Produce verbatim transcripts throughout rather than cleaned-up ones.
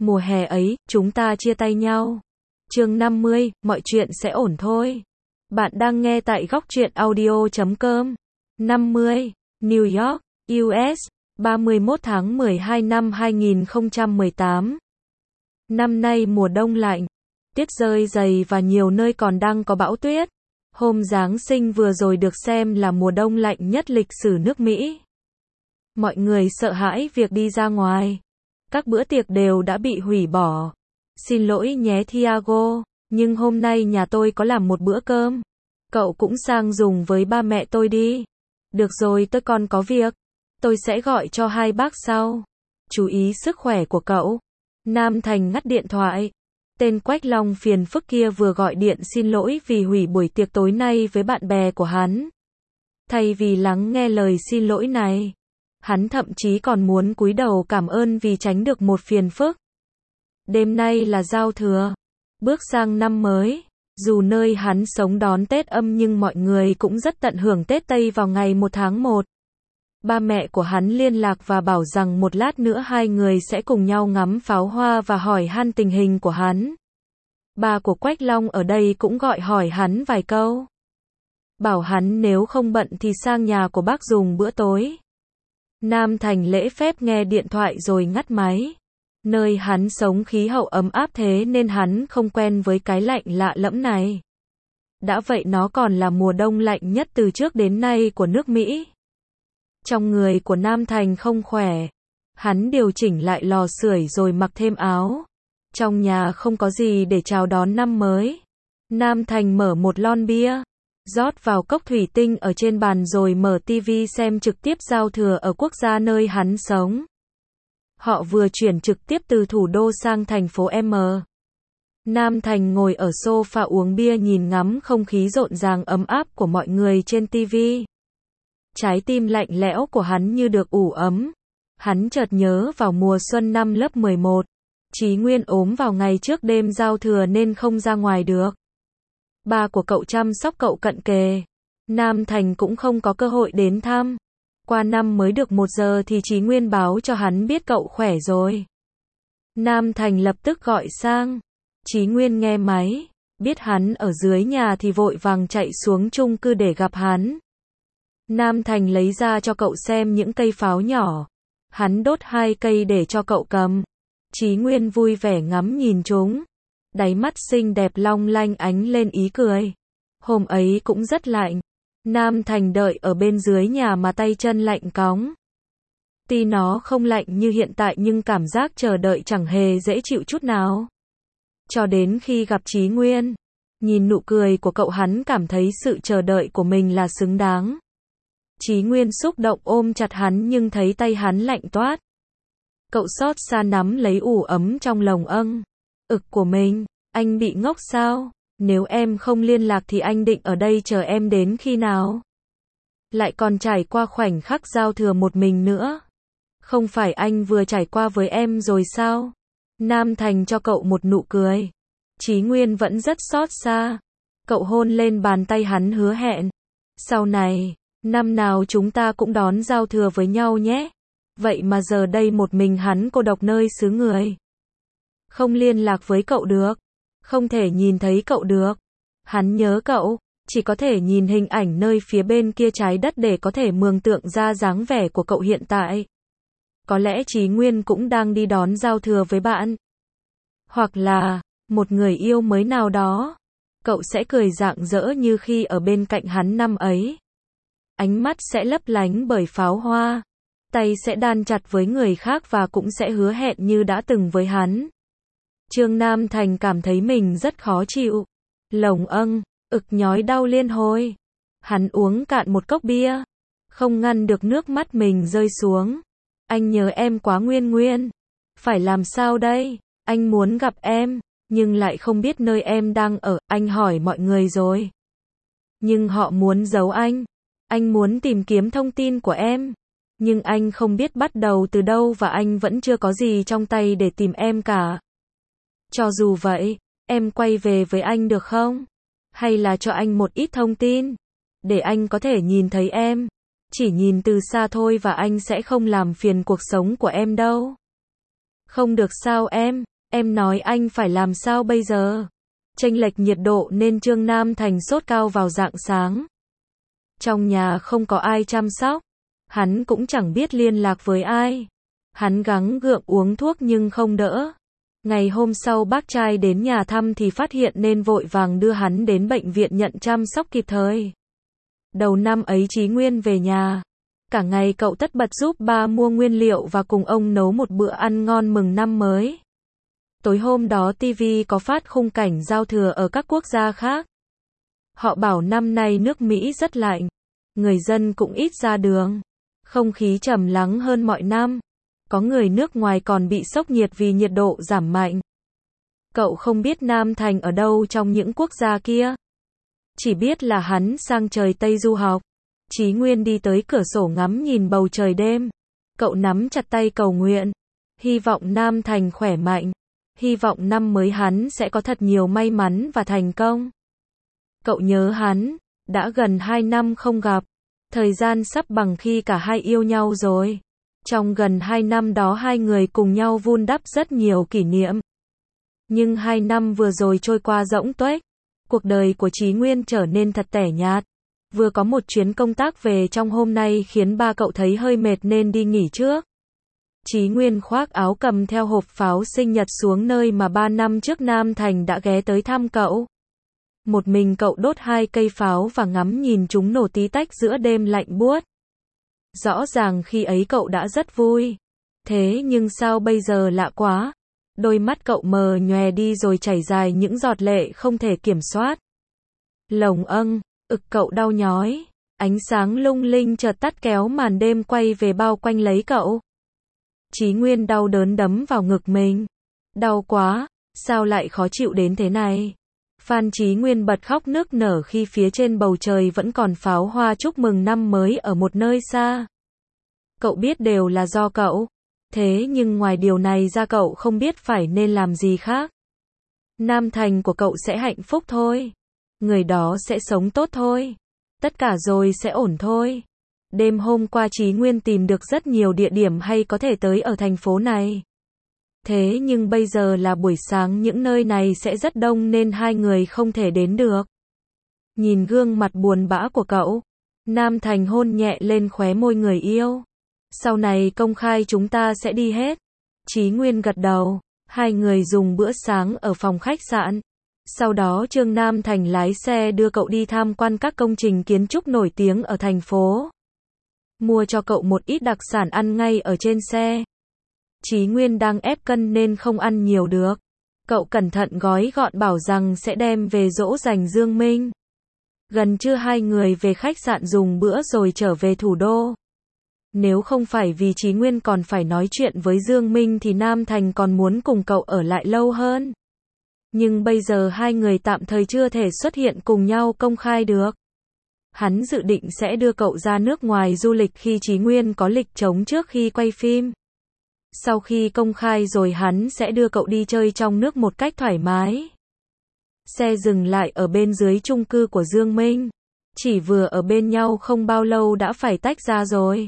Mùa hè ấy, chúng ta chia tay nhau. Chương năm mươi, mọi chuyện sẽ ổn thôi. Bạn đang nghe tại góc truyện audio chấm com. năm mươi, New York, u ét, ba mươi mốt tháng mười hai năm hai nghìn không trăm mười tám. Năm nay mùa đông lạnh, tuyết rơi dày và nhiều nơi còn đang có bão tuyết. Hôm Giáng sinh vừa rồi được xem là mùa đông lạnh nhất lịch sử nước Mỹ. Mọi người sợ hãi việc đi ra ngoài. Các bữa tiệc đều đã bị hủy bỏ. Xin lỗi nhé Thiago, nhưng hôm nay nhà tôi có làm một bữa cơm. Cậu cũng sang dùng với ba mẹ tôi đi. Được rồi, tôi còn có việc. Tôi sẽ gọi cho hai bác sau. Chú ý sức khỏe của cậu. Nam Thành ngắt điện thoại. Tên Quách Long phiền phức kia vừa gọi điện xin lỗi vì hủy buổi tiệc tối nay với bạn bè của hắn. Thay vì lắng nghe lời xin lỗi này, hắn thậm chí còn muốn cúi đầu cảm ơn vì tránh được một phiền phức. Đêm nay là giao thừa, bước sang năm mới. Dù nơi hắn sống đón Tết âm nhưng mọi người cũng rất tận hưởng Tết Tây vào ngày một tháng một. Ba mẹ của hắn liên lạc và bảo rằng một lát nữa hai người sẽ cùng nhau ngắm pháo hoa và hỏi han tình hình của hắn. Ba của Quách Long ở đây cũng gọi hỏi hắn vài câu. Bảo hắn nếu không bận thì sang nhà của bác dùng bữa tối. Nam Thành lễ phép nghe điện thoại rồi ngắt máy. Nơi hắn sống khí hậu ấm áp thế nên hắn không quen với cái lạnh lạ lẫm này. Đã vậy nó còn là mùa đông lạnh nhất từ trước đến nay của nước Mỹ. Trong người của Nam Thành không khỏe. Hắn điều chỉnh lại lò sưởi rồi mặc thêm áo. Trong nhà không có gì để chào đón năm mới. Nam Thành mở một lon bia, rót vào cốc thủy tinh ở trên bàn rồi mở tivi xem trực tiếp giao thừa ở quốc gia nơi hắn sống. Họ vừa chuyển trực tiếp từ thủ đô sang thành phố M. Nam Thành ngồi ở sofa uống bia nhìn ngắm không khí rộn ràng ấm áp của mọi người trên tivi. Trái tim lạnh lẽo của hắn như được ủ ấm. Hắn chợt nhớ vào mùa xuân năm lớp mười một. Chí Nguyên ốm vào ngày trước đêm giao thừa nên không ra ngoài được. Ba của cậu chăm sóc cậu cận kề. Nam Thành cũng không có cơ hội đến thăm. Qua năm mới được một giờ thì Chí Nguyên báo cho hắn biết cậu khỏe rồi. Nam Thành lập tức gọi sang. Chí Nguyên nghe máy, biết hắn ở dưới nhà thì vội vàng chạy xuống chung cư để gặp hắn. Nam Thành lấy ra cho cậu xem những cây pháo nhỏ. Hắn đốt hai cây để cho cậu cầm. Chí Nguyên vui vẻ ngắm nhìn chúng. Đáy mắt xinh đẹp long lanh ánh lên ý cười. Hôm ấy cũng rất lạnh. Nam Thành đợi ở bên dưới nhà mà tay chân lạnh cóng. Tuy nó không lạnh như hiện tại nhưng cảm giác chờ đợi chẳng hề dễ chịu chút nào. Cho đến khi gặp Chí Nguyên, nhìn nụ cười của cậu hắn cảm thấy sự chờ đợi của mình là xứng đáng. Chí Nguyên xúc động ôm chặt hắn nhưng thấy tay hắn lạnh toát. Cậu xót xa nắm lấy ủ ấm trong lồng âng. Ực của mình, anh bị ngốc sao? Nếu em không liên lạc thì anh định ở đây chờ em đến khi nào? Lại còn trải qua khoảnh khắc giao thừa một mình nữa. Không phải anh vừa trải qua với em rồi sao? Nam Thành cho cậu một nụ cười. Chí Nguyên vẫn rất xót xa. Cậu hôn lên bàn tay hắn hứa hẹn. Sau này, năm nào chúng ta cũng đón giao thừa với nhau nhé. Vậy mà giờ đây một mình hắn cô độc nơi xứ người. Không liên lạc với cậu được. Không thể nhìn thấy cậu được. Hắn nhớ cậu, chỉ có thể nhìn hình ảnh nơi phía bên kia trái đất để có thể mường tượng ra dáng vẻ của cậu hiện tại. Có lẽ Chí Nguyên cũng đang đi đón giao thừa với bạn. Hoặc là, một người yêu mới nào đó. Cậu sẽ cười rạng rỡ như khi ở bên cạnh hắn năm ấy. Ánh mắt sẽ lấp lánh bởi pháo hoa. Tay sẽ đan chặt với người khác và cũng sẽ hứa hẹn như đã từng với hắn. Trương Nam Thành cảm thấy mình rất khó chịu. Lồng âng, ực nhói đau liên hồi. Hắn uống cạn một cốc bia. Không ngăn được nước mắt mình rơi xuống. Anh nhớ em quá Nguyên Nguyên. Phải làm sao đây? Anh muốn gặp em, nhưng lại không biết nơi em đang ở. Anh hỏi mọi người rồi. Nhưng họ muốn giấu anh. Anh muốn tìm kiếm thông tin của em. Nhưng anh không biết bắt đầu từ đâu và anh vẫn chưa có gì trong tay để tìm em cả. Cho dù vậy, em quay về với anh được không? Hay là cho anh một ít thông tin, để anh có thể nhìn thấy em. Chỉ nhìn từ xa thôi và anh sẽ không làm phiền cuộc sống của em đâu. Không được sao em? Em nói anh phải làm sao bây giờ? Chênh lệch nhiệt độ nên Trương Nam Thành sốt cao vào rạng sáng. Trong nhà không có ai chăm sóc. Hắn cũng chẳng biết liên lạc với ai. Hắn gắng gượng uống thuốc nhưng không đỡ. Ngày hôm sau bác trai đến nhà thăm thì phát hiện nên vội vàng đưa hắn đến bệnh viện nhận chăm sóc kịp thời. Đầu năm ấy Chí Nguyên về nhà. Cả ngày cậu tất bật giúp ba mua nguyên liệu và cùng ông nấu một bữa ăn ngon mừng năm mới. Tối hôm đó ti vi có phát khung cảnh giao thừa ở các quốc gia khác. Họ bảo năm nay nước Mỹ rất lạnh. Người dân cũng ít ra đường. Không khí trầm lắng hơn mọi năm. Có người nước ngoài còn bị sốc nhiệt vì nhiệt độ giảm mạnh. Cậu không biết Nam Thành ở đâu trong những quốc gia kia. Chỉ biết là hắn sang trời Tây du học. Chí Nguyên đi tới cửa sổ ngắm nhìn bầu trời đêm. Cậu nắm chặt tay cầu nguyện. Hy vọng Nam Thành khỏe mạnh. Hy vọng năm mới hắn sẽ có thật nhiều may mắn và thành công. Cậu nhớ hắn. Đã gần hai năm không gặp. Thời gian sắp bằng khi cả hai yêu nhau rồi. Trong gần hai năm đó hai người cùng nhau vun đắp rất nhiều kỷ niệm. Nhưng hai năm vừa rồi trôi qua rỗng tuếch. Cuộc đời của Chí Nguyên trở nên thật tẻ nhạt. Vừa có một chuyến công tác về trong hôm nay khiến ba cậu thấy hơi mệt nên đi nghỉ trước. Chí Nguyên khoác áo cầm theo hộp pháo sinh nhật xuống nơi mà ba năm trước Nam Thành đã ghé tới thăm cậu. Một mình cậu đốt hai cây pháo và ngắm nhìn chúng nổ tí tách giữa đêm lạnh buốt. Rõ ràng khi ấy cậu đã rất vui. Thế nhưng sao bây giờ lạ quá. Đôi mắt cậu mờ nhòe đi rồi chảy dài những giọt lệ không thể kiểm soát. Lồng âng, ực cậu đau nhói. Ánh sáng lung linh chợt tắt kéo màn đêm quay về bao quanh lấy cậu. Chí Nguyên đau đớn đấm vào ngực mình. Đau quá, sao lại khó chịu đến thế này? Phan Chí Nguyên bật khóc nức nở khi phía trên bầu trời vẫn còn pháo hoa chúc mừng năm mới ở một nơi xa. Cậu biết đều là do cậu. Thế nhưng ngoài điều này ra cậu không biết phải nên làm gì khác. Nam Thành của cậu sẽ hạnh phúc thôi. Người đó sẽ sống tốt thôi. Tất cả rồi sẽ ổn thôi. Đêm hôm qua Chí Nguyên tìm được rất nhiều địa điểm hay có thể tới ở thành phố này. Thế nhưng bây giờ là buổi sáng những nơi này sẽ rất đông nên hai người không thể đến được. Nhìn gương mặt buồn bã của cậu, Nam Thành hôn nhẹ lên khóe môi người yêu. Sau này công khai chúng ta sẽ đi hết. Chí Nguyên gật đầu. Hai người dùng bữa sáng ở phòng khách sạn. Sau đó Trương Nam Thành lái xe đưa cậu đi tham quan các công trình kiến trúc nổi tiếng ở thành phố. Mua cho cậu một ít đặc sản ăn ngay ở trên xe. Chí Nguyên đang ép cân nên không ăn nhiều được. Cậu cẩn thận gói gọn bảo rằng sẽ đem về dỗ dành Dương Minh. Gần trưa hai người về khách sạn dùng bữa rồi trở về thủ đô. Nếu không phải vì Chí Nguyên còn phải nói chuyện với Dương Minh thì Nam Thành còn muốn cùng cậu ở lại lâu hơn. Nhưng bây giờ hai người tạm thời chưa thể xuất hiện cùng nhau công khai được. Hắn dự định sẽ đưa cậu ra nước ngoài du lịch khi Chí Nguyên có lịch trống trước khi quay phim. Sau khi công khai rồi hắn sẽ đưa cậu đi chơi trong nước một cách thoải mái. Xe dừng lại ở bên dưới chung cư của Dương Minh. Chỉ vừa ở bên nhau không bao lâu đã phải tách ra rồi.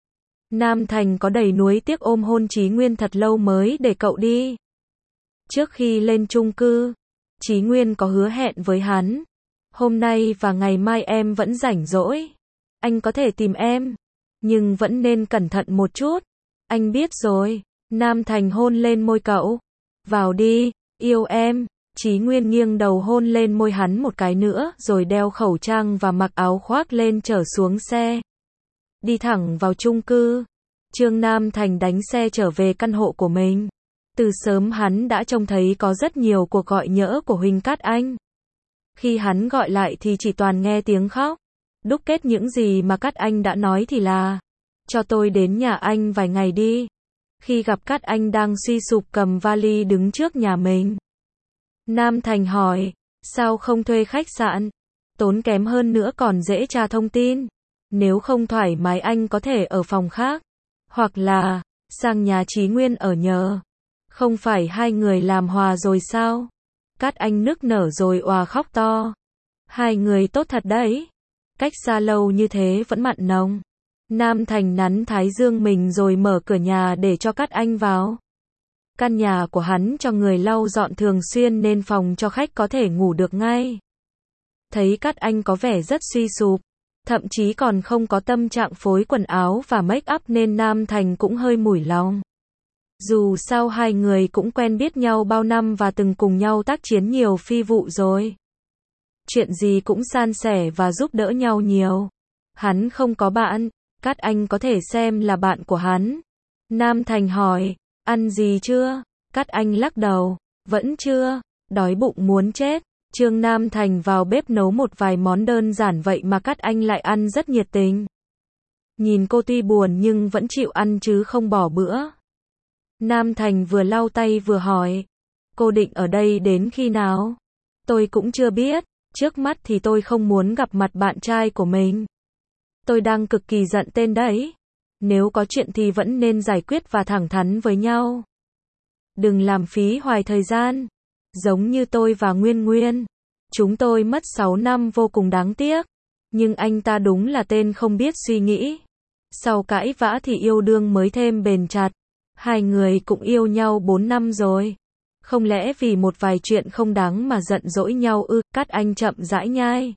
Nam Thành có đầy nuối tiếc ôm hôn Chí Nguyên thật lâu mới để cậu đi. Trước khi lên chung cư, Chí Nguyên có hứa hẹn với hắn. Hôm nay và ngày mai em vẫn rảnh rỗi. Anh có thể tìm em. Nhưng vẫn nên cẩn thận một chút. Anh biết rồi. Nam Thành hôn lên môi cậu. Vào đi, yêu em. Chí Nguyên nghiêng đầu hôn lên môi hắn một cái nữa rồi đeo khẩu trang và mặc áo khoác lên trở xuống xe. Đi thẳng vào chung cư. Trương Nam Thành đánh xe trở về căn hộ của mình. Từ sớm hắn đã trông thấy có rất nhiều cuộc gọi nhỡ của Huỳnh Cát Anh. Khi hắn gọi lại thì chỉ toàn nghe tiếng khóc. Đúc kết những gì mà Cát Anh đã nói thì là: cho tôi đến nhà anh vài ngày đi. Khi gặp Cát Anh đang suy sụp cầm vali đứng trước nhà mình. Nam Thành hỏi, sao không thuê khách sạn? Tốn kém hơn nữa còn dễ tra thông tin. Nếu không thoải mái anh có thể ở phòng khác. Hoặc là, sang nhà Chí Nguyên ở nhờ. Không phải hai người làm hòa rồi sao? Cát Anh nức nở rồi òa khóc to. Hai người tốt thật đấy. Cách xa lâu như thế vẫn mặn nồng. Nam Thành nắn thái dương mình rồi mở cửa nhà để cho Cát Anh vào. căn nhà của hắn cho người lau dọn thường xuyên nên phòng cho khách có thể ngủ được ngay. Thấy Cát Anh có vẻ rất suy sụp, thậm chí còn không có tâm trạng phối quần áo và make up nên Nam Thành cũng hơi mủi lòng. Dù sao hai người cũng quen biết nhau bao năm và từng cùng nhau tác chiến nhiều phi vụ rồi. Chuyện gì cũng san sẻ và giúp đỡ nhau nhiều. Hắn không có bạn, Cát Anh có thể xem là bạn của hắn. Nam Thành hỏi, ăn gì chưa? Cát Anh lắc đầu, vẫn chưa, đói bụng muốn chết. Trương Nam Thành vào bếp nấu một vài món đơn giản vậy mà Cát Anh lại ăn rất nhiệt tình. Nhìn cô tuy buồn nhưng vẫn chịu ăn chứ không bỏ bữa. Nam Thành vừa lau tay vừa hỏi, cô định ở đây đến khi nào? Tôi cũng chưa biết, trước mắt thì tôi không muốn gặp mặt bạn trai của mình. Tôi đang cực kỳ giận tên đấy. Nếu có chuyện thì vẫn nên giải quyết và thẳng thắn với nhau. Đừng làm phí hoài thời gian. Giống như tôi và Nguyên Nguyên. Chúng tôi mất sáu năm vô cùng đáng tiếc. Nhưng anh ta đúng là tên không biết suy nghĩ. Sau cãi vã thì yêu đương mới thêm bền chặt. Hai người cũng yêu nhau bốn năm rồi. Không lẽ vì một vài chuyện không đáng mà giận dỗi nhau ư? Cát Anh chậm rãi nhai.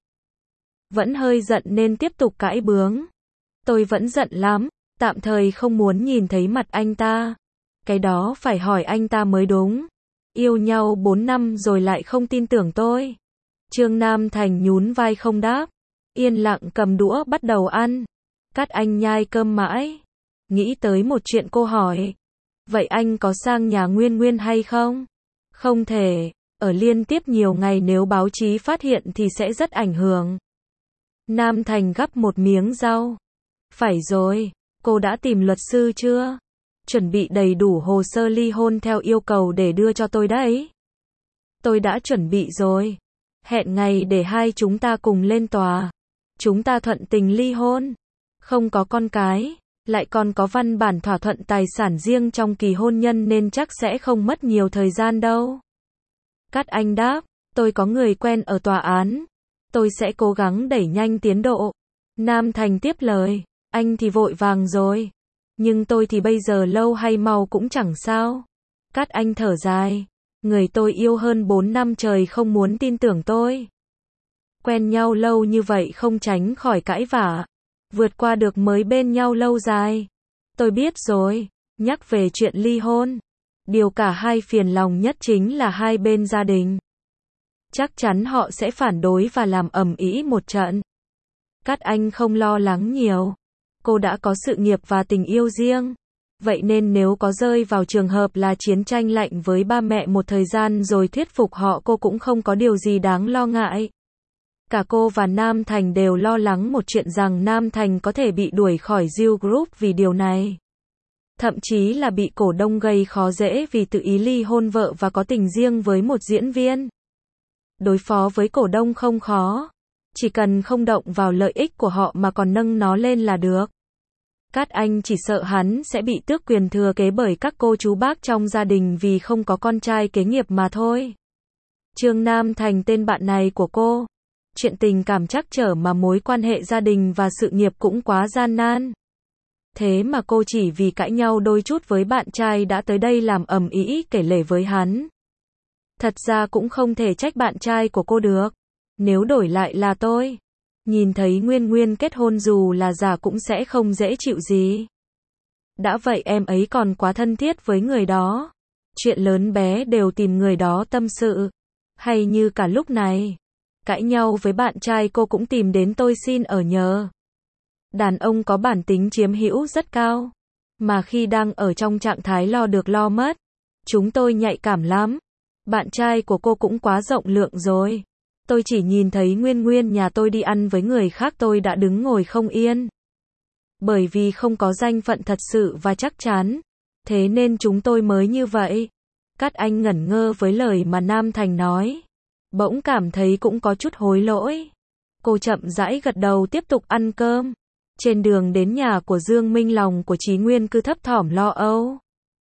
Vẫn hơi giận nên tiếp tục cãi bướng. Tôi vẫn giận lắm, tạm thời không muốn nhìn thấy mặt anh ta. Cái đó phải hỏi anh ta mới đúng. Yêu nhau bốn năm rồi lại không tin tưởng tôi. Trương Nam Thành nhún vai không đáp. Yên lặng cầm đũa bắt đầu ăn. Cát Anh nhai cơm mãi. Nghĩ tới một chuyện cô hỏi. Vậy anh có sang nhà Nguyên Nguyên hay không? Không thể. Ở liên tiếp nhiều ngày nếu báo chí phát hiện thì sẽ rất ảnh hưởng. Nam Thành gắp một miếng rau. Phải rồi, cô đã tìm luật sư chưa? Chuẩn bị đầy đủ hồ sơ ly hôn theo yêu cầu để đưa cho tôi đấy. Tôi đã chuẩn bị rồi. Hẹn ngày để hai chúng ta cùng lên tòa. Chúng ta thuận tình ly hôn. Không có con cái, lại còn có văn bản thỏa thuận tài sản riêng trong kỳ hôn nhân nên chắc sẽ không mất nhiều thời gian đâu. Cát Anh đáp, tôi có người quen ở tòa án. Tôi sẽ cố gắng đẩy nhanh tiến độ. Nam Thành tiếp lời, anh thì vội vàng rồi. Nhưng tôi thì bây giờ lâu hay mau cũng chẳng sao. Cát Anh thở dài, người tôi yêu hơn bốn năm trời không muốn tin tưởng tôi. Quen nhau lâu như vậy không tránh khỏi cãi vã. Vượt qua được mới bên nhau lâu dài. Tôi biết rồi, nhắc về chuyện ly hôn. Điều cả hai phiền lòng nhất chính là hai bên gia đình. Chắc chắn họ sẽ phản đối và làm ầm ĩ một trận. Cát Anh không lo lắng nhiều. Cô đã có sự nghiệp và tình yêu riêng. Vậy nên nếu có rơi vào trường hợp là chiến tranh lạnh với ba mẹ một thời gian rồi thuyết phục họ cô cũng không có điều gì đáng lo ngại. Cả cô và Nam Thành đều lo lắng một chuyện rằng Nam Thành có thể bị đuổi khỏi Diêu Group vì điều này. Thậm chí là bị cổ đông gây khó dễ vì tự ý ly hôn vợ và có tình riêng với một diễn viên. Đối phó với cổ đông không khó. Chỉ cần không động vào lợi ích của họ mà còn nâng nó lên là được. Cát Anh chỉ sợ hắn sẽ bị tước quyền thừa kế bởi các cô chú bác trong gia đình vì không có con trai kế nghiệp mà thôi. Trương Nam Thành tên bạn này của cô. Chuyện tình cảm trắc trở mà mối quan hệ gia đình và sự nghiệp cũng quá gian nan. Thế mà cô chỉ vì cãi nhau đôi chút với bạn trai đã tới đây làm ầm ĩ kể lể với hắn. Thật ra cũng không thể trách bạn trai của cô được. Nếu đổi lại là tôi, nhìn thấy Nguyên Nguyên kết hôn dù là giả cũng sẽ không dễ chịu gì. Đã vậy em ấy còn quá thân thiết với người đó. Chuyện lớn bé đều tìm người đó tâm sự. Hay như cả lúc này, cãi nhau với bạn trai cô cũng tìm đến tôi xin ở nhờ. Đàn ông có bản tính chiếm hữu rất cao. Mà khi đang ở trong trạng thái lo được lo mất, chúng tôi nhạy cảm lắm. Bạn trai của cô cũng quá rộng lượng rồi. Tôi chỉ nhìn thấy Nguyên Nguyên nhà tôi đi ăn với người khác tôi đã đứng ngồi không yên. Bởi vì không có danh phận thật sự và chắc chắn. Thế nên chúng tôi mới như vậy. Cát Anh ngẩn ngơ với lời mà Nam Thành nói. Bỗng cảm thấy cũng có chút hối lỗi. Cô chậm rãi gật đầu tiếp tục ăn cơm. Trên đường đến nhà của Dương Minh lòng của Chí Nguyên cứ thấp thỏm lo âu.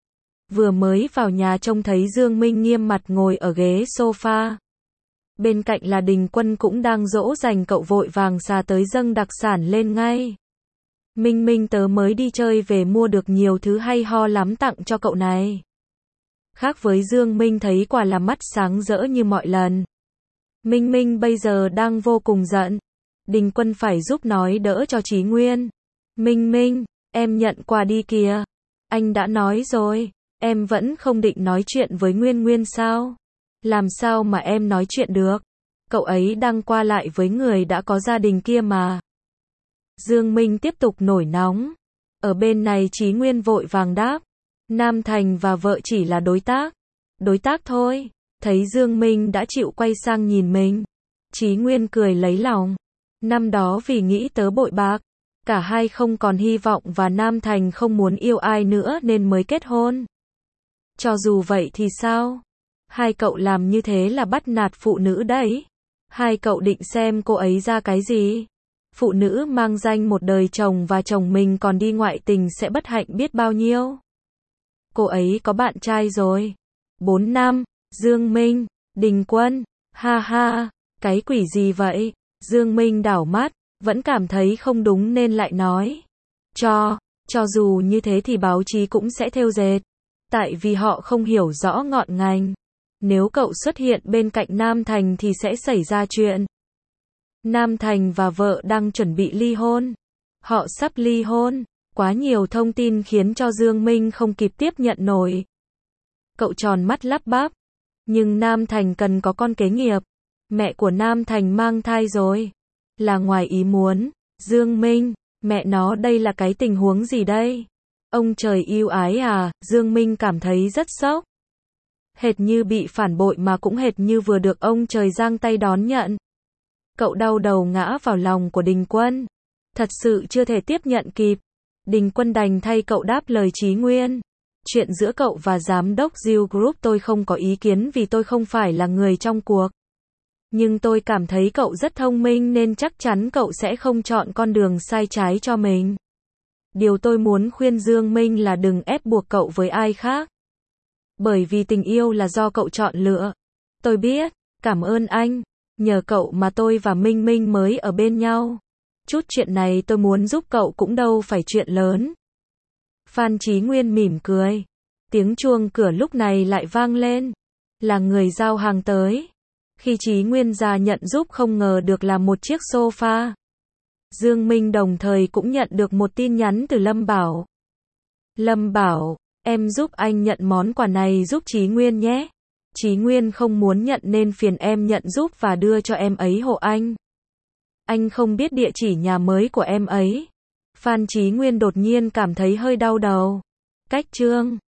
Vừa mới vào nhà trông thấy Dương Minh nghiêm mặt ngồi ở ghế sofa. Bên cạnh là Đình Quân cũng đang dỗ dành cậu vội vàng xà tới dâng đặc sản lên ngay. Minh Minh tớ mới đi chơi về mua được nhiều thứ hay ho lắm tặng cho cậu này. Khác với Dương Minh thấy quả là mắt sáng rỡ như mọi lần. Minh Minh bây giờ đang vô cùng giận. Đình Quân phải giúp nói đỡ cho Chí Nguyên. Minh Minh, em nhận quà đi kìa. Anh đã nói rồi, em vẫn không định nói chuyện với Nguyên Nguyên sao? Làm sao mà em nói chuyện được? Cậu ấy đang qua lại với người đã có gia đình kia mà. Dương Minh tiếp tục nổi nóng. Ở bên này Chí Nguyên vội vàng đáp. Nam Thành và vợ chỉ là đối tác. Đối tác thôi. Thấy Dương Minh đã chịu quay sang nhìn mình. Chí Nguyên cười lấy lòng. Năm đó vì nghĩ tớ bội bạc. Cả hai không còn hy vọng và Nam Thành không muốn yêu ai nữa nên mới kết hôn. Cho dù vậy thì sao? Hai cậu làm như thế là bắt nạt phụ nữ đấy. Hai cậu định xem cô ấy ra cái gì? Phụ nữ mang danh một đời chồng và chồng mình còn đi ngoại tình sẽ bất hạnh biết bao nhiêu. Cô ấy có bạn trai rồi. Bốn năm, Dương Minh, Đình Quân, ha ha, cái quỷ gì vậy? Dương Minh đảo mắt, vẫn cảm thấy không đúng nên lại nói. Cho, cho dù như thế thì báo chí cũng sẽ thêu dệt. Tại vì họ không hiểu rõ ngọn ngành. Nếu cậu xuất hiện bên cạnh Nam Thành thì sẽ xảy ra chuyện. Nam Thành và vợ đang chuẩn bị ly hôn. Họ sắp ly hôn. Quá nhiều thông tin khiến cho Dương Minh không kịp tiếp nhận nổi. Cậu tròn mắt lắp bắp. Nhưng Nam Thành cần có con kế nghiệp. Mẹ của Nam Thành mang thai rồi. Là ngoài ý muốn. Dương Minh, mẹ nó đây là cái tình huống gì đây? Ông trời yêu ái à? Dương Minh cảm thấy rất sốc. Hệt như bị phản bội mà cũng hệt như vừa được ông trời giang tay đón nhận. Cậu đau đầu ngã vào lòng của Đình Quân. Thật sự chưa thể tiếp nhận kịp. Đình Quân đành thay cậu đáp lời Chí Nguyên. Chuyện giữa cậu và giám đốc Diêu Group tôi không có ý kiến vì tôi không phải là người trong cuộc. Nhưng tôi cảm thấy cậu rất thông minh nên chắc chắn cậu sẽ không chọn con đường sai trái cho mình. Điều tôi muốn khuyên Dương Minh là đừng ép buộc cậu với ai khác. Bởi vì tình yêu là do cậu chọn lựa. Tôi biết, cảm ơn anh. Nhờ cậu mà tôi và Minh Minh mới ở bên nhau. Chút chuyện này tôi muốn giúp cậu cũng đâu phải chuyện lớn. Phan Chí Nguyên mỉm cười. Tiếng chuông cửa lúc này lại vang lên. Là người giao hàng tới. Khi Chí Nguyên ra nhận giúp không ngờ được là một chiếc sofa. Dương Minh đồng thời cũng nhận được một tin nhắn từ Lâm Bảo. Lâm Bảo, em giúp anh nhận món quà này giúp Chí Nguyên nhé. Chí Nguyên không muốn nhận nên phiền em nhận giúp và đưa cho em ấy hộ anh. Anh không biết địa chỉ nhà mới của em ấy. Phan Chí Nguyên đột nhiên cảm thấy hơi đau đầu. Cách chương